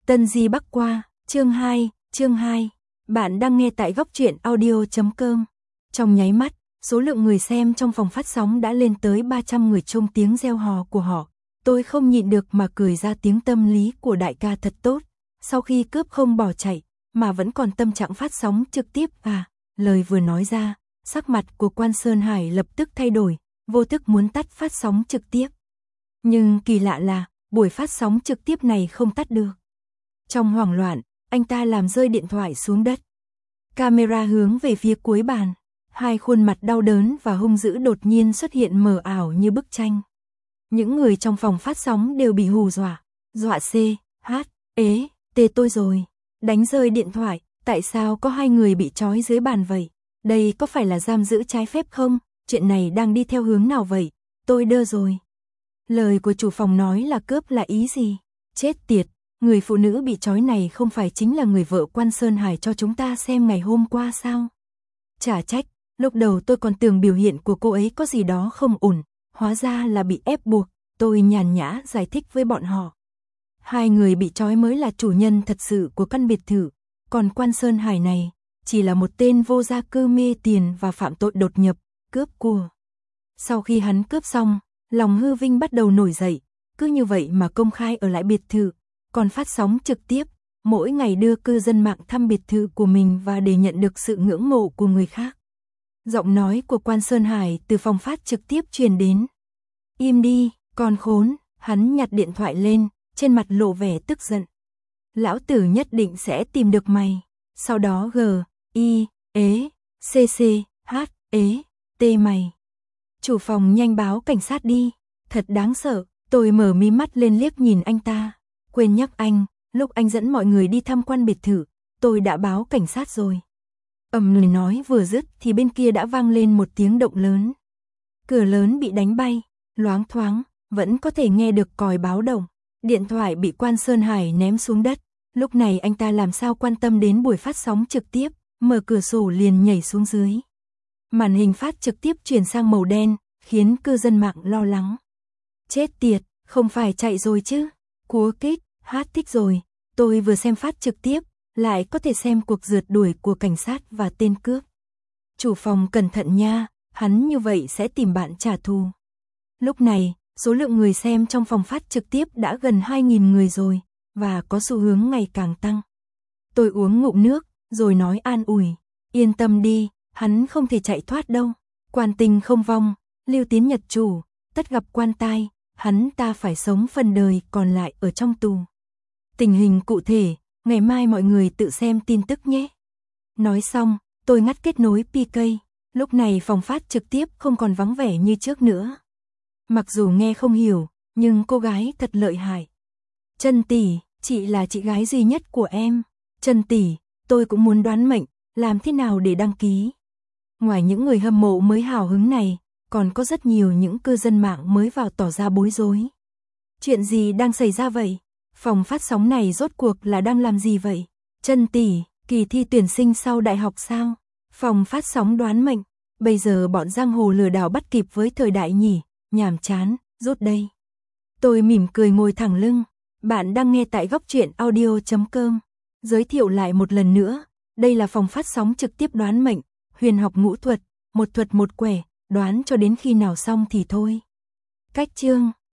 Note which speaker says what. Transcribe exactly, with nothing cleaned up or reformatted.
Speaker 1: Tân Di Bắc Qua, chương hai, chương hai. Bạn đang nghe tại góc truyện audio chấm com. Trong nháy mắt, số lượng người xem trong phòng phát sóng đã lên tới ba trăm người trong tiếng reo hò của họ. Tôi không nhịn được mà cười ra tiếng tâm lý của đại ca thật tốt. Sau khi cướp không bỏ chạy, mà vẫn còn tâm trạng phát sóng trực tiếp à. Lời vừa nói ra, sắc mặt của Quan Sơn Hải lập tức thay đổi, vô thức muốn tắt phát sóng trực tiếp. Nhưng kỳ lạ là, buổi phát sóng trực tiếp này không tắt được. Trong hoảng loạn, anh ta làm rơi điện thoại xuống đất. Camera hướng về phía cuối bàn, hai khuôn mặt đau đớn và hung dữ đột nhiên xuất hiện mờ ảo như bức tranh. Những người trong phòng phát sóng đều bị hù dọa, dọa C, H, ế, T tôi rồi. Đánh rơi điện thoại, tại sao có hai người bị trói dưới bàn vậy? Đây có phải là giam giữ trái phép không? Chuyện này đang đi theo hướng nào vậy? Tôi đơ rồi. Lời của chủ phòng nói là cướp là ý gì? Chết tiệt, người phụ nữ bị trói này không phải chính là người vợ Quan Sơn Hải cho chúng ta xem ngày hôm qua sao? Chả trách, lúc đầu tôi còn tưởng biểu hiện của cô ấy có gì đó không ổn, hóa ra là bị ép buộc, tôi nhàn nhã giải thích với bọn họ. Hai người bị trói mới là chủ nhân thật sự của căn biệt thự, còn Quan Sơn Hải này chỉ là một tên vô gia cư mê tiền và phạm tội đột nhập, cướp của. Sau khi hắn cướp xong, lòng hư vinh bắt đầu nổi dậy, cứ như vậy mà công khai ở lại biệt thự, còn phát sóng trực tiếp, mỗi ngày đưa cư dân mạng thăm biệt thự của mình và để nhận được sự ngưỡng mộ của người khác. Giọng nói của Quan Sơn Hải từ phòng phát trực tiếp truyền đến. Im đi, con khốn, hắn nhặt điện thoại lên, trên mặt lộ vẻ tức giận. Lão tử nhất định sẽ tìm được mày, sau đó G, I, ế, C C, H, ế, T mày. Chủ phòng nhanh báo cảnh sát đi, thật đáng sợ, tôi mở mí mắt lên liếc nhìn anh ta. Quên nhắc anh, lúc anh dẫn mọi người đi tham quan biệt thự, tôi đã báo cảnh sát rồi. Ầm lời nói vừa dứt thì bên kia đã vang lên một tiếng động lớn. Cửa lớn bị đánh bay, loáng thoáng, vẫn có thể nghe được còi báo động. Điện thoại bị Quan Sơn Hải ném xuống đất, lúc này anh ta làm sao quan tâm đến buổi phát sóng trực tiếp, mở cửa sổ liền nhảy xuống dưới. Màn hình phát trực tiếp chuyển sang màu đen, khiến cư dân mạng lo lắng. Chết tiệt, không phải chạy rồi chứ? Cúa kích, hát thích rồi, tôi vừa xem phát trực tiếp, lại có thể xem cuộc rượt đuổi của cảnh sát và tên cướp. Chủ phòng cẩn thận nha, hắn như vậy sẽ tìm bạn trả thù. Lúc này, số lượng người xem trong phòng phát trực tiếp đã gần hai nghìn người rồi, và có xu hướng ngày càng tăng. Tôi uống ngụm nước, rồi nói an ủi, yên tâm đi, hắn không thể chạy thoát đâu. Quan tình không vong, lưu tín nhật chủ, tất gặp quan tai, hắn ta phải sống phần đời còn lại ở trong tù. Tình hình cụ thể, ngày mai mọi người tự xem tin tức nhé. Nói xong, tôi ngắt kết nối pê ca, lúc này phòng phát trực tiếp không còn vắng vẻ như trước nữa. Mặc dù nghe không hiểu, nhưng cô gái thật lợi hại. Trân tỷ, chị là chị gái duy nhất của em. Trân tỷ, tôi cũng muốn đoán mệnh, làm thế nào để đăng ký? Ngoài những người hâm mộ mới hào hứng này, còn có rất nhiều những cư dân mạng mới vào tỏ ra bối rối. Chuyện gì đang xảy ra vậy? Phòng phát sóng này rốt cuộc là đang làm gì vậy? Trân tỷ, kỳ thi tuyển sinh sau đại học sao? Phòng phát sóng đoán mệnh, bây giờ bọn giang hồ lừa đảo bắt kịp với thời đại nhỉ, nhàm chán, rút đây. Tôi mỉm cười ngồi thẳng lưng, bạn đang nghe tại góc truyện audio chấm com. Giới thiệu lại một lần nữa, đây là phòng phát sóng trực tiếp đoán mệnh, huyền học ngũ thuật, một thuật một quẻ, đoán cho đến khi nào xong thì thôi. Cách chương